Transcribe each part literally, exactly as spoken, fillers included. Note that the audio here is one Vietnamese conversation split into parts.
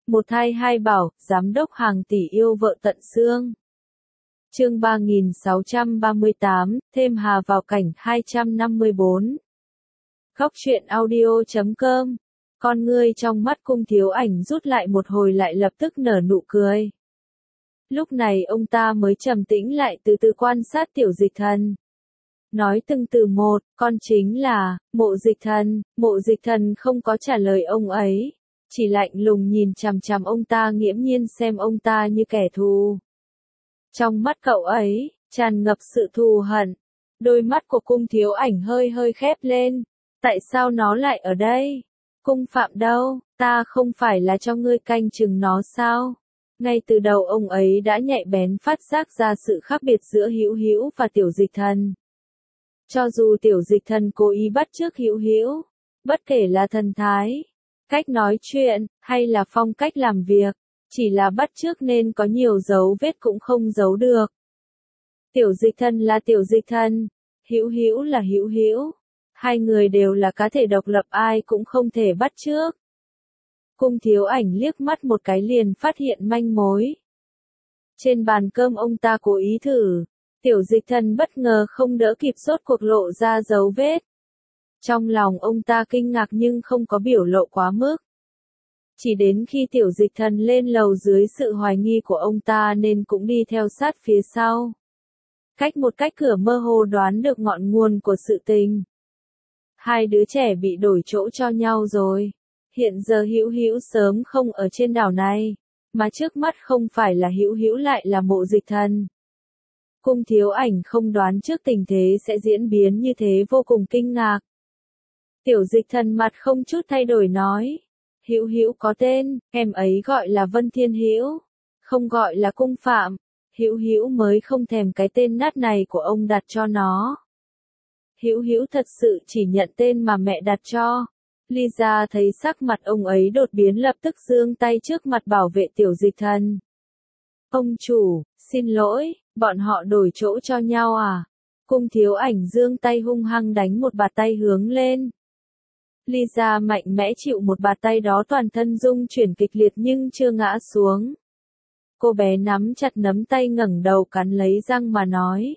Một thai hai bảo, giám đốc hàng tỷ yêu vợ tận xương. Chương ba nghìn sáu trăm ba mươi tám, thêm Hà vào cảnh hai trăm năm mươi bốn. Góc truyện audio chấm com. Con ngươi trong mắt Cung Thiếu Ảnh rút lại một hồi lại lập tức nở nụ cười. Lúc này ông ta mới trầm tĩnh lại từ từ quan sát Tiểu Dịch Thần. Nói từng từ một, con chính là, Mộ Dịch Thần. Mộ Dịch Thần không có trả lời ông ấy, chỉ lạnh lùng nhìn chằm chằm ông ta, nghiễm nhiên xem ông ta như kẻ thù. Trong mắt cậu ấy, tràn ngập sự thù hận. Đôi mắt của Cung Thiếu Ảnh hơi hơi khép lên. Tại sao nó lại ở đây? Cung Phạm đâu? Ta không phải là cho ngươi canh chừng nó sao? Ngay từ đầu ông ấy đã nhạy bén phát giác ra sự khác biệt giữa Hữu Hữu và Tiểu Dịch Thần. Cho dù Tiểu Dịch Thần cố ý bắt chước Hữu Hữu, bất kể là thần thái, cách nói chuyện, hay là phong cách làm việc, chỉ là bắt chước nên có nhiều dấu vết cũng không giấu được. Tiểu Dịch Thần là Tiểu Dịch Thần, Hữu Hữu là Hữu Hữu, hai người đều là cá thể độc lập, ai cũng không thể bắt chước. Cung Thiếu Ảnh liếc mắt một cái liền phát hiện manh mối. Trên bàn cơm ông ta cố ý thử, Tiểu Dịch Thần bất ngờ không đỡ kịp rốt cuộc lộ ra dấu vết. Trong lòng ông ta kinh ngạc nhưng không có biểu lộ quá mức. Chỉ đến khi Tiểu Dịch Thần lên lầu dưới sự hoài nghi của ông ta nên cũng đi theo sát phía sau. Cách một cách cửa mơ hồ đoán được ngọn nguồn của sự tình. Hai đứa trẻ bị đổi chỗ cho nhau rồi. Hiện giờ Hữu Hữu sớm không ở trên đảo này, mà trước mắt không phải là Hữu Hữu lại là Mộ Dịch Thần. Cung Thiếu Ảnh không đoán trước tình thế sẽ diễn biến như thế, vô cùng kinh ngạc. Tiểu Dịch Thần mặt không chút thay đổi nói, Hữu Hữu có tên, em ấy gọi là Vân Thiên Hữu, không gọi là Cung Phạm. Hữu Hữu mới không thèm cái tên nát này của ông đặt cho nó. Hữu Hữu thật sự chỉ nhận tên mà mẹ đặt cho. Lisa thấy sắc mặt ông ấy đột biến lập tức giương tay trước mặt bảo vệ Tiểu Dịch Thần. Ông chủ, xin lỗi, bọn họ đổi chỗ cho nhau à? Cung Thiếu Ảnh giương tay hung hăng đánh một bạt tay hướng lên. Lisa mạnh mẽ chịu một bạt tay đó, toàn thân rung chuyển kịch liệt nhưng chưa ngã xuống. Cô bé nắm chặt nắm tay ngẩng đầu cắn lấy răng mà nói.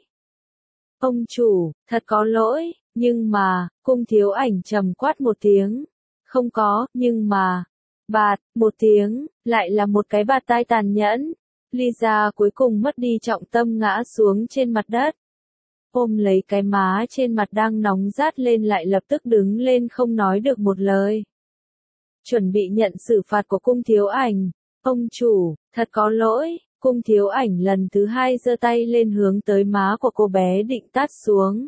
Ông chủ, thật có lỗi, nhưng mà, Cung Thiếu Ảnh trầm quát một tiếng. Không có, nhưng mà, bạt, một tiếng, lại là một cái bạt tai tàn nhẫn. Lisa cuối cùng mất đi trọng tâm ngã xuống trên mặt đất. Ôm lấy cái má trên mặt đang nóng rát lên lại lập tức đứng lên không nói được một lời. Chuẩn bị nhận xử phạt của Cung Thiếu Ảnh. Ông chủ, thật có lỗi. Cung Thiếu Ảnh lần thứ hai giơ tay lên hướng tới má của cô bé định tát xuống.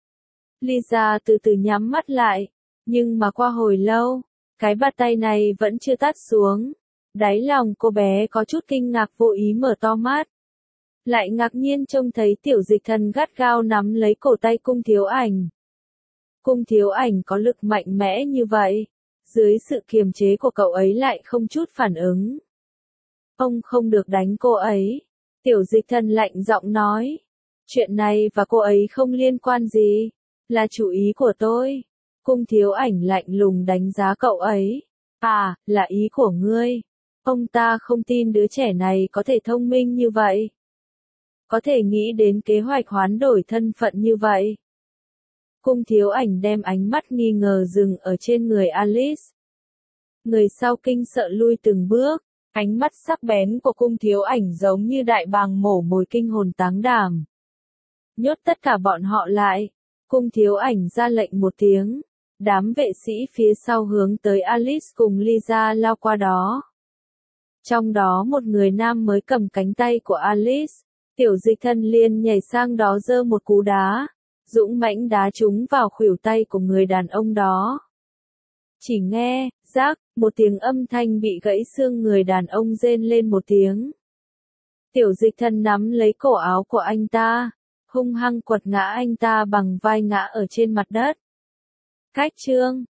Lisa từ từ nhắm mắt lại, nhưng mà qua hồi lâu, cái bạt tay này vẫn chưa tát xuống. Đáy lòng cô bé có chút kinh ngạc, vô ý mở to mắt. Lại ngạc nhiên trông thấy Tiểu Dịch Thần gắt gao nắm lấy cổ tay Cung Thiếu Ảnh. Cung Thiếu Ảnh có lực mạnh mẽ như vậy, dưới sự kiềm chế của cậu ấy lại không chút phản ứng. Ông không được đánh cô ấy. Tiểu Dịch Thần lạnh giọng nói. Chuyện này và cô ấy không liên quan gì, là chủ ý của tôi. Cung Thiếu Ảnh lạnh lùng đánh giá cậu ấy. À, là ý của ngươi. Ông ta không tin đứa trẻ này có thể thông minh như vậy. Có thể nghĩ đến kế hoạch hoán đổi thân phận như vậy. Cung Thiếu Ảnh đem ánh mắt nghi ngờ dừng ở trên người Alice. Người sau kinh sợ lui từng bước. Ánh mắt sắc bén của Cung Thiếu Ảnh giống như đại bàng mổ mồi kinh hồn táng đảm. Nhốt tất cả bọn họ lại. Cung Thiếu Ảnh ra lệnh một tiếng. Đám vệ sĩ phía sau hướng tới Alice cùng Lisa lao qua đó. Trong đó một người nam mới cầm cánh tay của Alice. Tiểu Dịch Thần liền nhảy sang đó giơ một cú đá. Dũng mãnh đá trúng vào khuỷu tay của người đàn ông đó. Chỉ nghe, rác, một tiếng âm thanh bị gãy xương, người đàn ông rên lên một tiếng. Tiểu Dịch Thần nắm lấy cổ áo của anh ta, hung hăng quật ngã anh ta bằng vai ngã ở trên mặt đất. Cách chương,